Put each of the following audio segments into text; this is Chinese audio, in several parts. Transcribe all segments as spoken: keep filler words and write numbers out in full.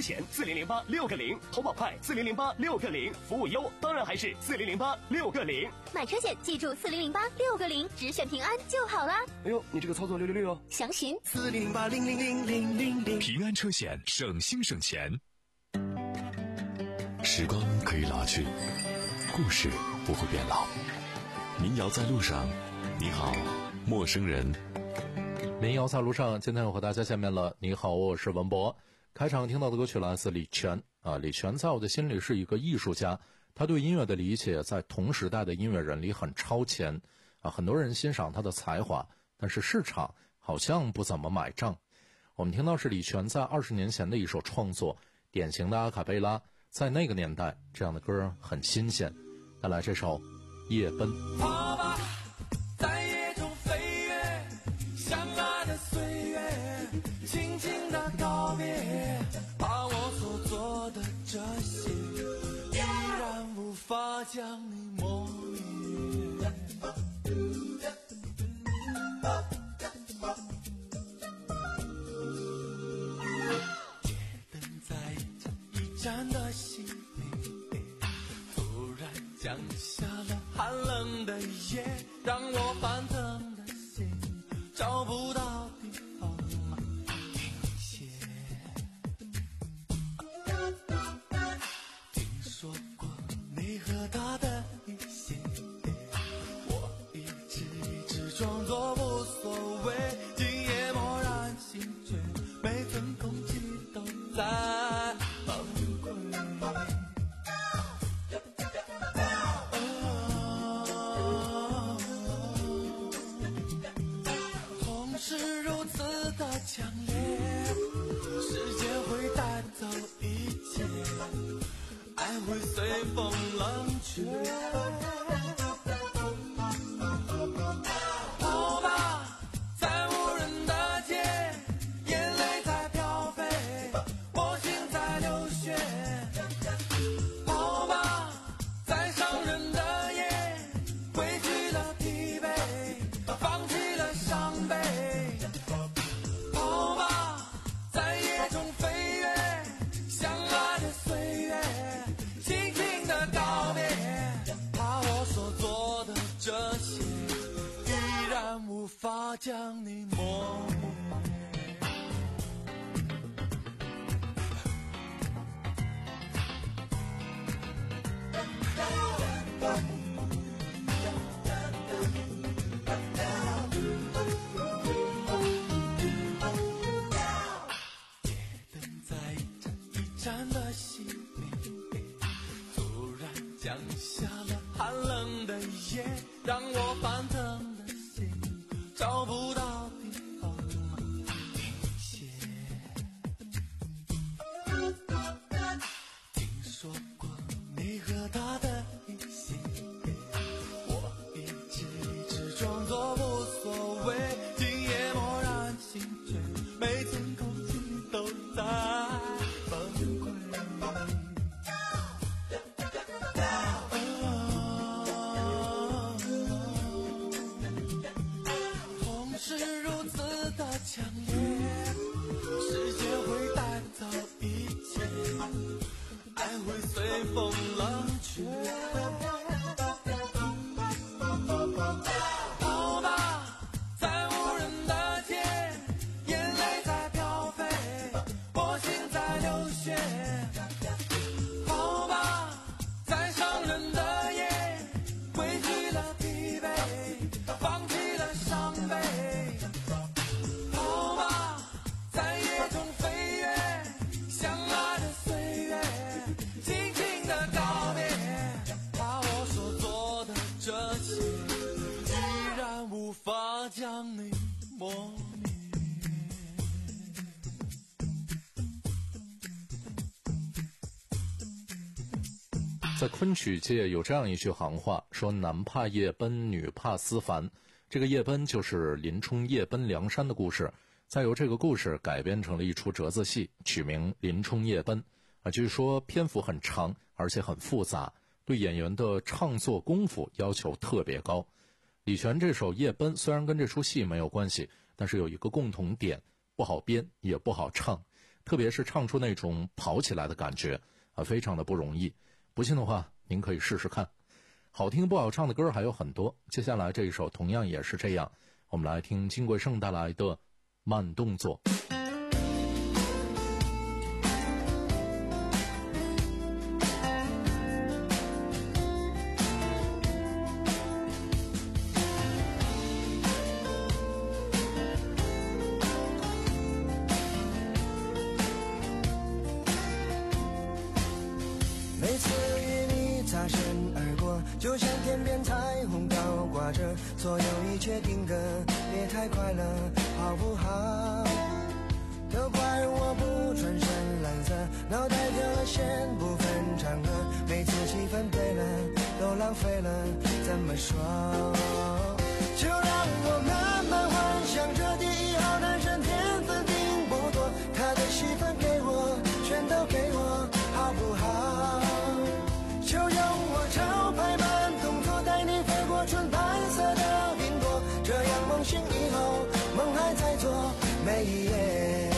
前四零零八六个零，投保快四零零八六个零，服务优当然还是四零零八六个零。 买车险记住四零零八六个零，只选平安就好啦。 哎呦，你这个操作六六六哦！ 详询四零零八零零零零零零。 平安车险，省心省钱。 时光可以老去，故事不会变老。民谣在路上，你好，陌生人。 民谣在路上，今天我和大家见面了。你好，我是文博。开场听到的歌曲来自李泉啊，李泉在我的心里是一个艺术家，他对音乐的理解在同时代的音乐人里很超前啊，很多人欣赏他的才华，但是市场好像不怎么买账。我们听到是李泉在二十年前的一首创作，典型的阿卡贝拉，在那个年代这样的歌很新鲜。带来这首夜奔。 跑吧，在夜中飞跃，相爱的岁月，轻轻的告别，把我所做的这些依然无法将你磨灭。街灯在一盏的心里突然降下了寒冷的夜，让我翻腾的心找不到地方停歇。听说过你和他的一些，我一直一直装作无所谓，今夜蓦然醒觉，每寸空气都在崩溃。是如此的强烈，时间会带走一切，爱会随风冷却。跑吧，在无人的街，眼泪在飘飞，我心在流血。跑吧，在伤人的夜，挥去了疲惫，放弃了伤悲。这些依然无法将你磨灭。夜灯在一盏一盏的熄灭，突然降下了寒冷的夜，让我翻腾的心找不到地方停歇。听说过你和他的一些，我一直一直装作无所谓，今夜蓦然醒觉，每寸空气都在崩溃。是如此的强烈，时间会带走一切，爱会随风冷却。跑吧，在无人的街，眼泪在飘飞，我心在流血。跑吧，在伤人的夜，挥去了疲惫，放弃了伤悲。无法将你磨灭。 在昆曲界有这样一句行话，说男怕夜奔，女怕思凡。这个夜奔就是林冲夜奔梁山的故事，再由这个故事改编成了一出折子戏，取名《林冲夜奔》啊。据说篇幅很长，而且很复杂，对演员的唱作功夫要求特别高。李泉这首《夜奔》虽然跟这出戏没有关系，但是有一个共同点，不好编也不好唱。 特别是唱出那种跑起来的感觉啊，非常的不容易。不信的话，您可以试试看。好听不好唱的歌还有很多，接下来这一首同样也是这样，我们来听金贵晟带来的《慢动作》。 每次与你擦身而过，就像天边彩虹高挂着，所有一切定格，别太快乐，好不好？都怪我不穿深蓝色，脑袋掉了线，不分场合，每次气氛对了，都浪费了，怎么说？就让我慢慢幻想着第一号男生天分并不多，他的戏份给我，全都给我，好不好？就用我招牌慢动作带你飞过纯白色的云朵，这样梦醒以后，梦还在做每一夜。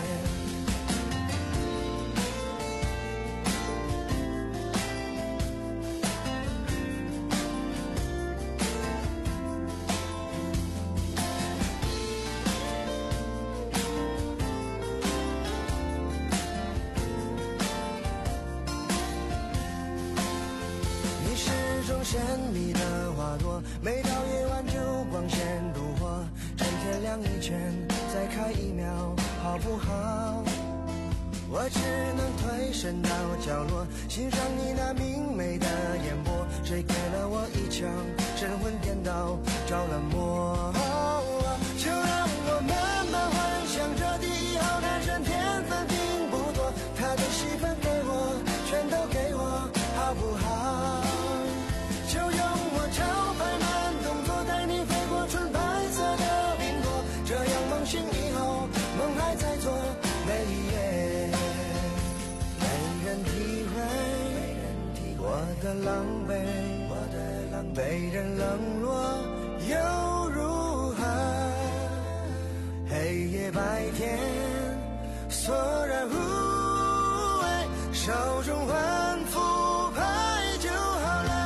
神秘的花朵，每到夜晚就光线如火，趁天亮以前再开一秒，好不好？我只能退身到角落，欣赏你那明媚的眼波，谁给了我一枪，神魂颠倒，着了魔。就让我慢慢幻想着第一号男生天分并不多，他的戏份给我，全都给我，好不好？就用我招牌慢动作带你飞过纯白色的云朵，这样梦醒以后，梦还在做每一夜。没人体会我的狼狈，被人冷落又如何？黑夜白天索然无味，手中换副牌就好了。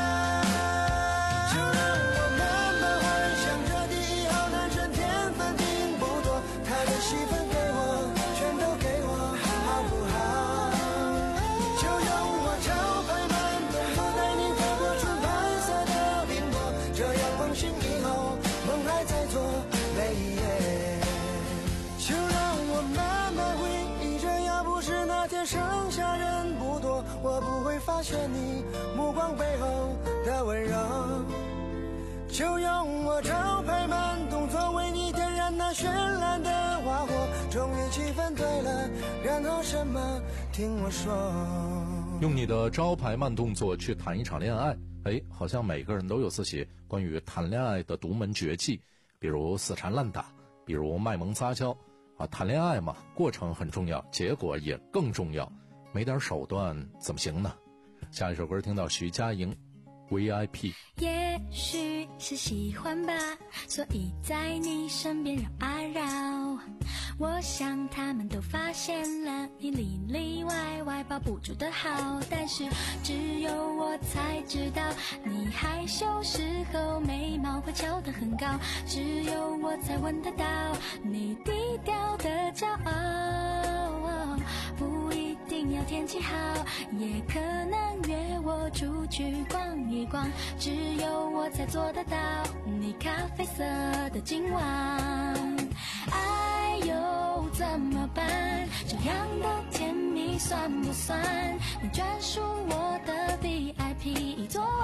戏份给我，全都给我，好不好？就用我招牌慢动作带你飞过纯白色的云朵，这样梦醒以后，梦还在做每一夜。就让我慢慢回忆着，要不是那天剩下人不多，我不会发现你目光背后的温柔。就用我招牌慢动作为你点燃那绚烂的花火，终于气氛对了，然后什么听我说。 用你的招牌慢动作去谈一场恋爱，哎，好像每个人都有自己关于谈恋爱的独门绝技，比如死缠烂打，比如卖萌撒娇啊。谈恋爱嘛，过程很重要，结果也更重要，没点手段怎么行呢？下一首歌听到徐佳莹 V I P。 也许是喜欢吧，所以在你身边绕啊绕，我想他们都发现了你里里外外包不住的好，但是只有我才知道你害羞时候眉毛会翘得很高，只有我才闻得到你低调的骄傲，不一定要天气好，也可能约我出去逛一逛，只有我才做得到你咖啡色的今晚。哎呦怎么办，这样的甜蜜算不算你专属我的 V I P 座位？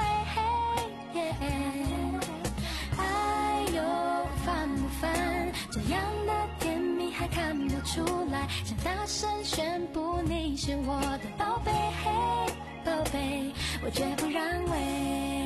哎呦烦不烦，这样的甜蜜还看不出来，想大声宣布你是我的宝贝，宝贝，我绝不让位。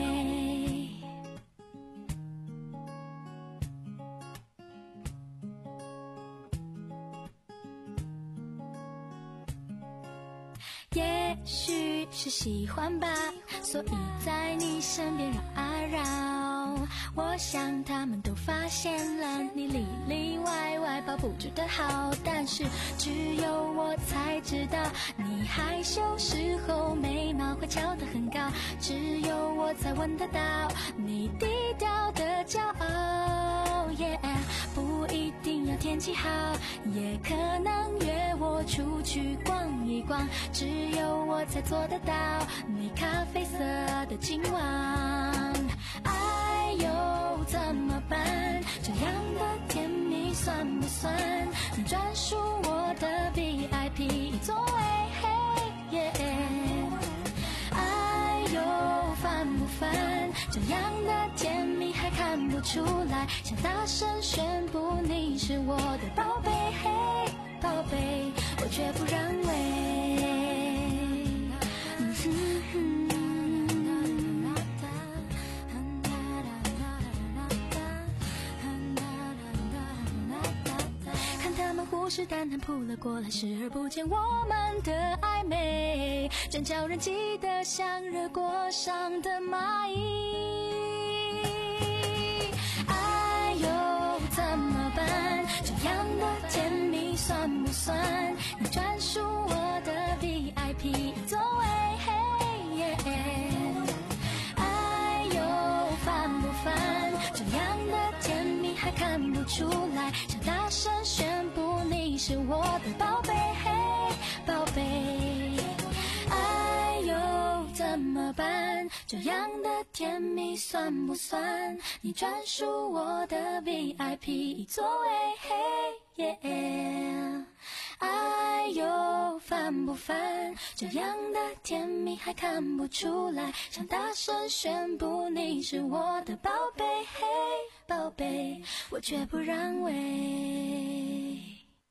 也许是喜欢吧，所以在你身边绕啊绕， 我想他们都发现了你里里外外抱不住的好，但是只有我才知道你害羞时候眉毛会翘得很高，只有我才闻得到你低调的骄傲、yeah, 不一定要天气好，也可能约我出去逛一逛，只有我才做得到你咖啡色的今晚。哎呦怎么办，这样的甜蜜算不算你专属我的 V I P 座位、hey, yeah、 哎呦烦不烦，这样的甜蜜还看不出来，想大声宣布你是我的宝贝、hey, 宝贝，我绝不让位、嗯哼哼虎视眈眈扑了过来，视而不见我们的暧昧，真叫人记得像热锅上的蚂蚁。哎呦怎么办，这样的甜蜜算不算你专属我的 V I P 座位、hey, yeah、 哎呦烦不烦，这样的甜蜜还看不出来，想大声宣布你是我的宝贝、hey, 宝贝。哎呦怎么办，这样的甜蜜算不算你专属我的 V I P 座位、hey, yeah、 哎呦烦不烦，这样的甜蜜还看不出来，想大声宣布你是我的宝贝、hey, 宝贝，我绝不让位。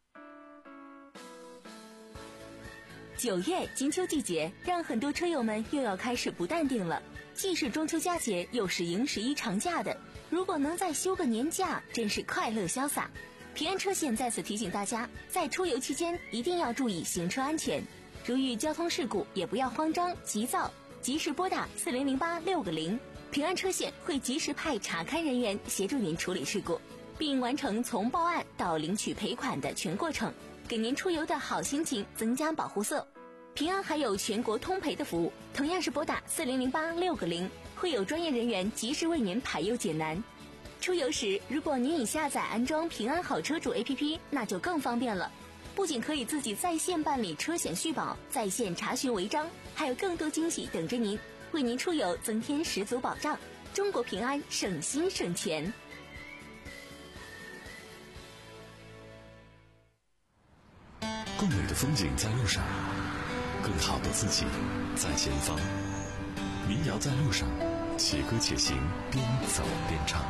九月金秋季节，让很多车友们又要开始不淡定了。既是中秋佳节，又是迎十一长假的，如果能再休个年假，真是快乐潇洒。平安车险在此提醒大家，在出游期间一定要注意行车安全，如遇交通事故也不要慌张急躁，及时拨打四零零八六个零，平安车险会及时派查勘人员协助您处理事故，并完成从报案到领取赔款的全过程，给您出游的好心情增加保护色。平安还有全国通赔的服务，同样是拨打四零零八六个零，会有专业人员及时为您排忧解难。出游时，如果您已下载安装平安好车主 A P P， 那就更方便了。不仅可以自己在线办理车险续保，在线查询违章，还有更多惊喜等着您，为您出游增添十足保障。中国平安，省心省钱。 更美的风景在路上，更好的自己在前方。民谣在路上，且歌且行，边走边唱。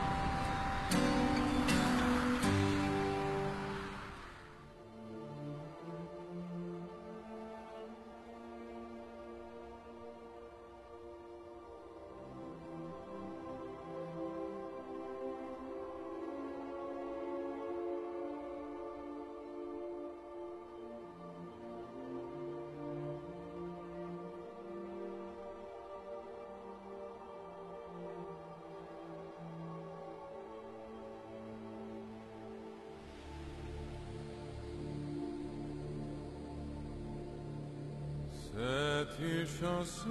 C'est une chanson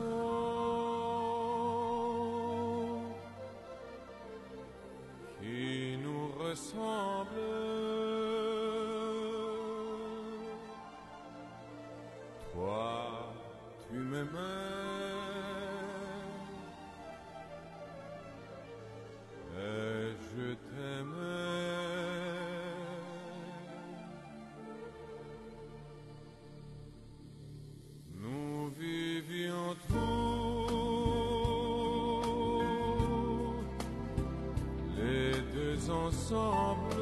qui nous ressemble. Toi, tu m'aimais et je t'aimais. Nous vivions tous les deux ensemble.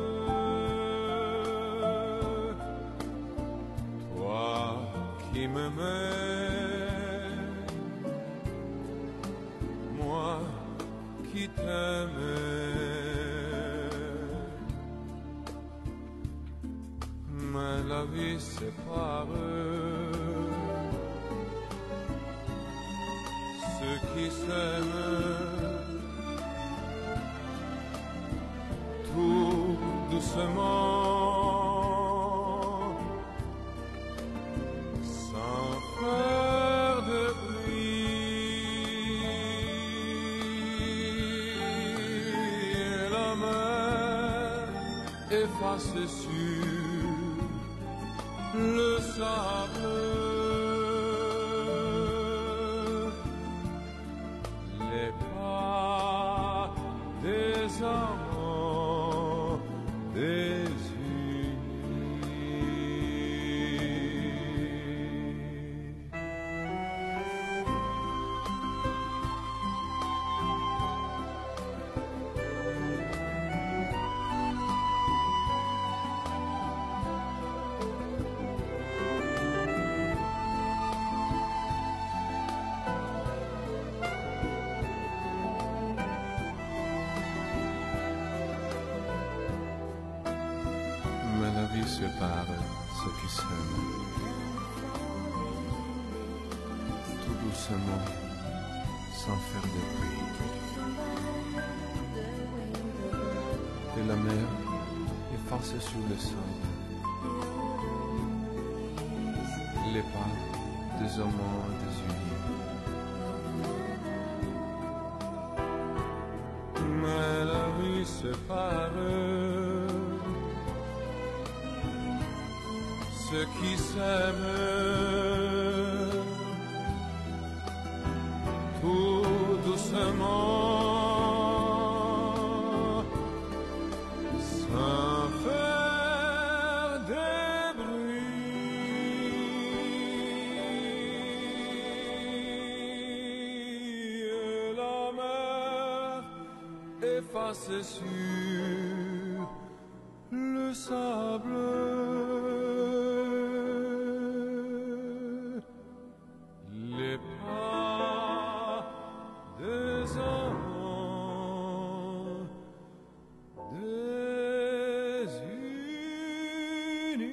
Toi qui m'aimais, moi qui t'aimais. Mais la vie sépare ceux qui s'aiment doucement, sans faire de bruit. Et la mer effacée sur le sable, les pas des amants désunis. Mais la vie sépare ceux qui s'aiment, tout doucement, sans faire de bruit. Et la mer efface sur le sable les pas des amants désunis. Mais la vie sépare ceux qui s'aiment, tout doucement, sans faire de bruit. Et la mer effacée sur le sable, les pas des amants désunis.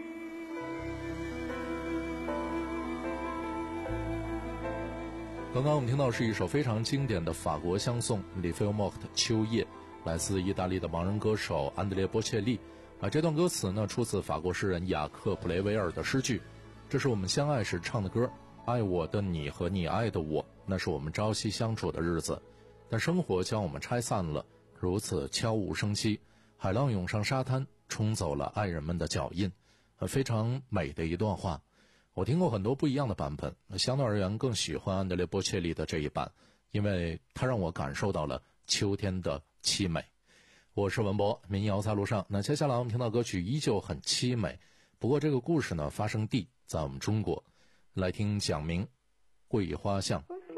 刚刚我们听到是一首非常经典的法国香颂《里菲欧莫特秋夜》，来自意大利的盲人歌手安德烈波切利。啊，这段歌词呢出自法国诗人雅克布雷维尔的诗句：“这是我们相爱时唱的歌，爱我的你和你爱的我，那是我们朝夕相处的日子。但生活将我们拆散了，如此悄无声息。海浪涌上沙滩，冲走了爱人们的脚印。”呃，非常美的一段话。我听过很多不一样的版本，相对而言更喜欢安德烈波切利的这一版，因为它让我感受到了秋天的凄美。我是文博，民谣在路上。那接下来我们听到歌曲依旧很凄美，不过这个故事呢发生地在我们中国。来听蒋明《桂花巷》。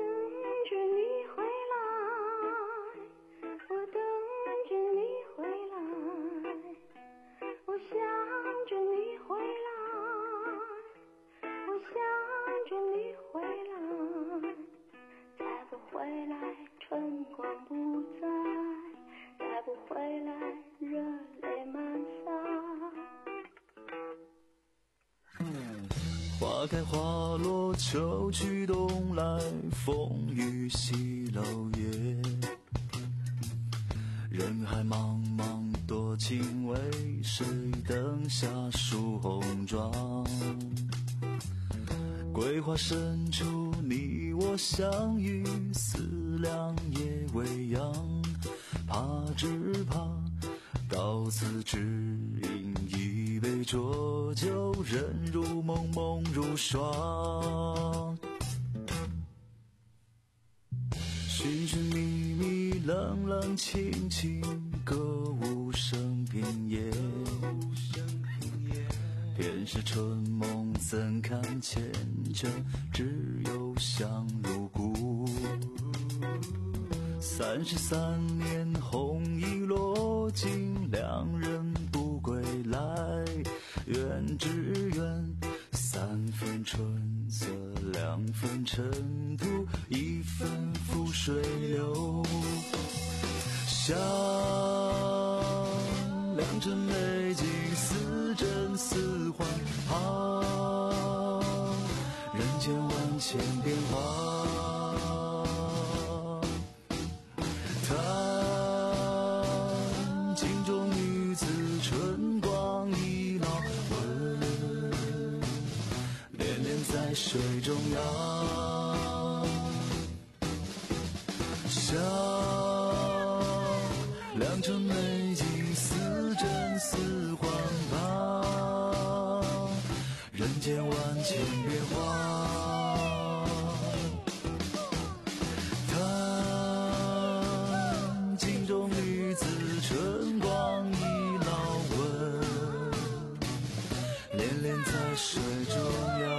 花开花落秋去冬来，风雨西楼夜，人海茫茫多情为谁灯下数红妆。桂花深处你我相遇，思量夜未央，怕只怕到此只因一杯浊酒，人如梦梦如霜。寻寻觅觅冷冷清清，歌舞升平夜。便是春梦怎堪缱绻，只有香如故。三十三年红衣落尽，两人不归来。愿只愿三分春色，两分尘土，一分覆水流。想良辰美景，似真似幻，啊，人间万千变化。弹镜中女子车笑，良辰美景似真似幻吧，人间万千变化。叹镜中女子春光已老纹，恋恋在水中央。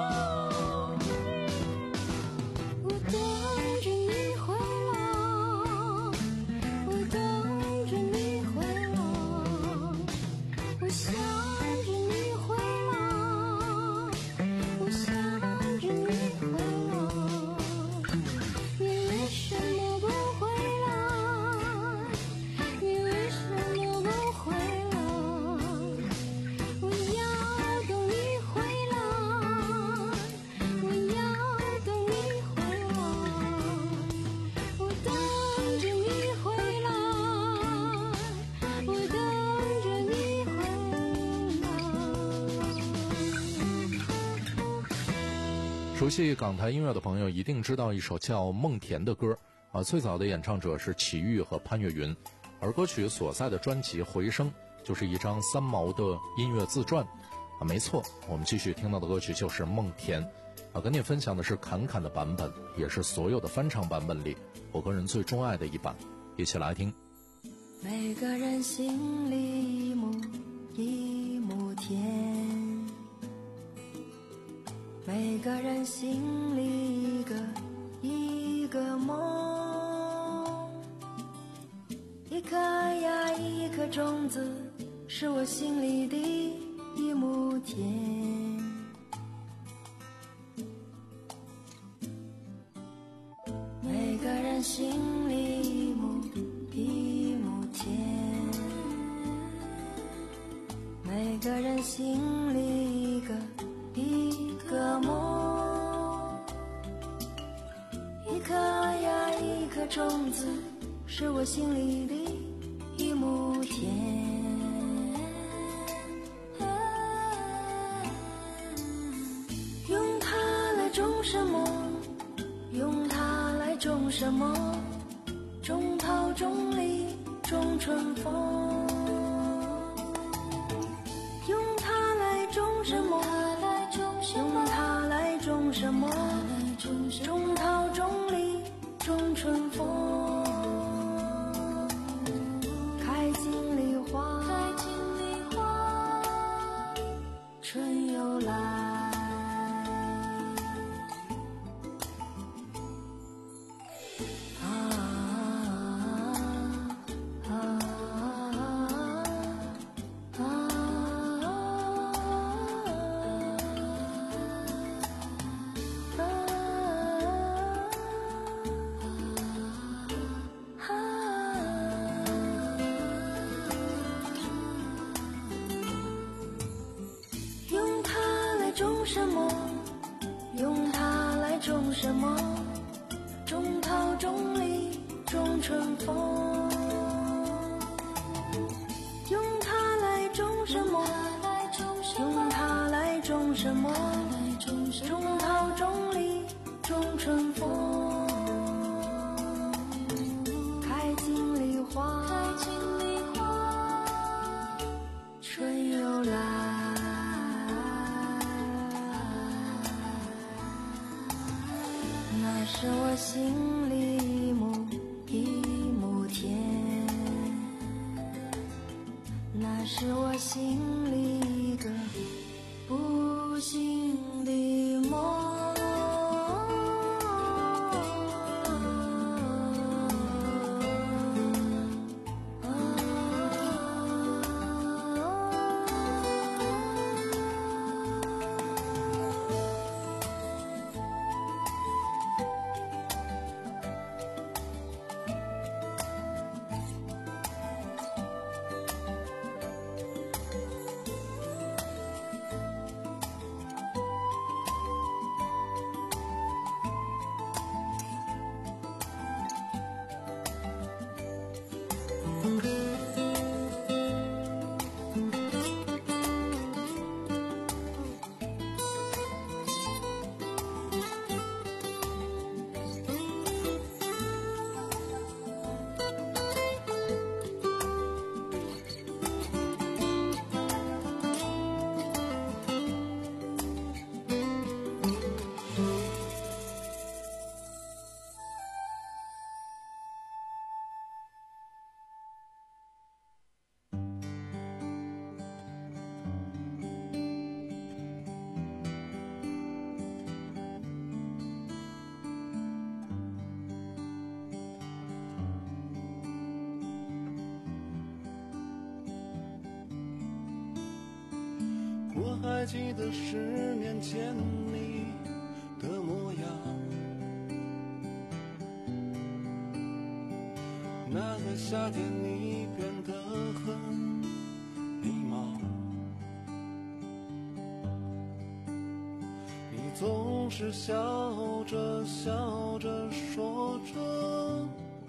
熟悉港台音乐的朋友一定知道一首叫《梦田》的歌啊，最早的演唱者是齐豫和潘越云，而歌曲所在的专辑《回声》就是一张三毛的音乐自传啊，没错，我们继续听到的歌曲就是《梦田》啊，跟你分享的是侃侃的版本，也是所有的翻唱版本里我个人最钟爱的一版，一起来听。 每个人心里一亩一亩田，每个人心里一个一个梦，一颗呀一颗种子，是我心里的一亩田。每个人心里一亩一亩田，每个人心里一个一个梦，一颗呀一颗种子，是我心里的一亩田。用它来种什么？用它来种什么？种桃种李种春风。用它来种什么？用它来种什么？种桃种李种春风。开尽梨花，春又来。种什么？用它来种什么？种桃种李种春风。用它来种什么？用它来种什么？种桃种李种春风。开尽梨花，春又来。那是我心里一亩一亩田，那是我心里一个不幸的梦。 还记得十年前你的模样，那个夏天你变得很迷茫，你总是笑着笑着说着，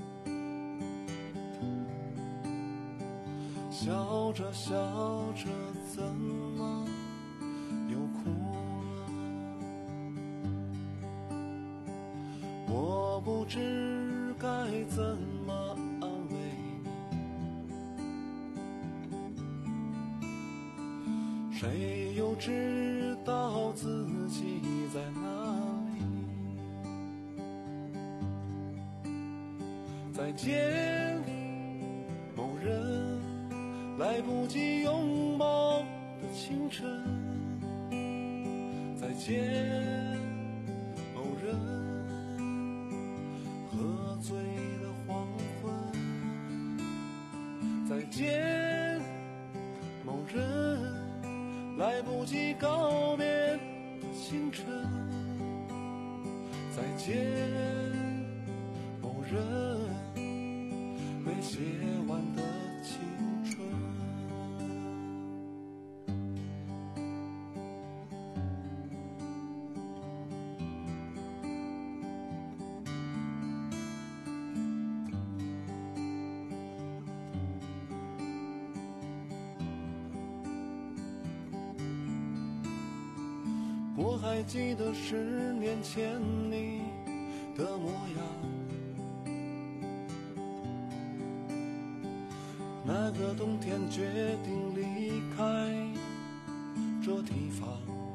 笑着笑着怎么又哭了？我不知该怎么安慰你，谁又知道自己在哪里？再见，某人，来不及拥抱的清晨。再见，某人，喝醉的黄昏。再见，某人，来不及告别的清晨。再见，某人，没写完的青春。我还记得十年前你的模样，那个冬天决定离开这地方，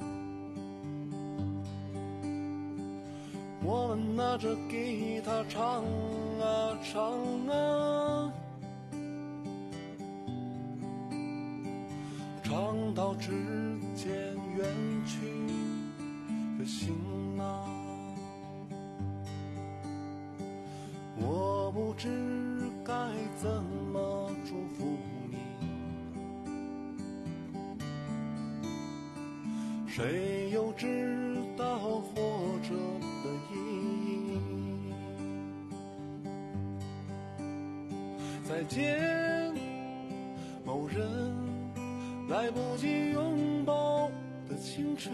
我们拿着吉他唱啊唱啊，唱到指尖远去的行囊。我不知该怎么祝福你，谁又知道活着的意义？再见，某人，来不及拥抱的清晨。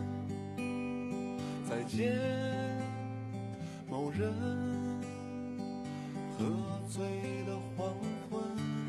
再见，某人，喝醉的黄昏。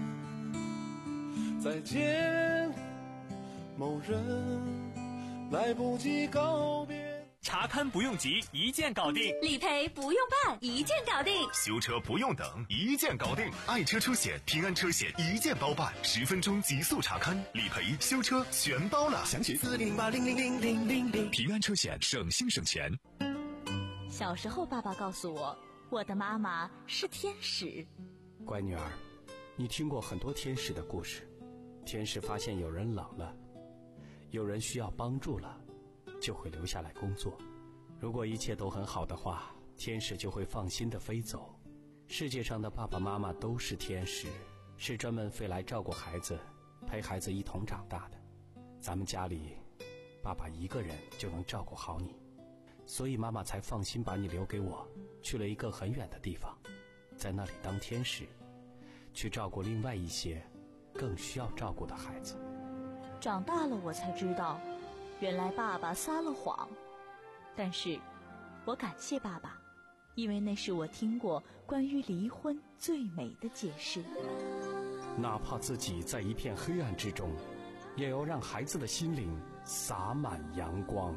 再见，某人，来不及告别。 查勘不用急，一键搞定； 理赔不用办，一键搞定； 修车不用等，一键搞定。爱车车险、平安车险一键包办，十分钟极速查勘、理赔、修车全包了。详情四零零八零零零零零零。 平安车险，省心省钱。 小时候，爸爸告诉我，我的妈妈是天使。 乖女儿，你听过很多天使的故事。天使发现有人冷了，有人需要帮助了，就会留下来工作。如果一切都很好的话，天使就会放心地飞走。世界上的爸爸妈妈都是天使，是专门飞来照顾孩子，陪孩子一同长大的。咱们家里，爸爸一个人就能照顾好你，所以妈妈才放心把你留给我，去了一个很远的地方，在那里当天使，去照顾另外一些更需要照顾的孩子。 长大了我才知道，原来爸爸撒了谎，但是我感谢爸爸，因为那是我听过关于离婚最美的解释。 哪怕自己在一片黑暗之中，也要让孩子的心灵洒满阳光。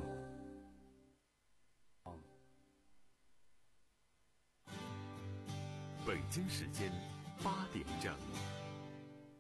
北京时间八点整。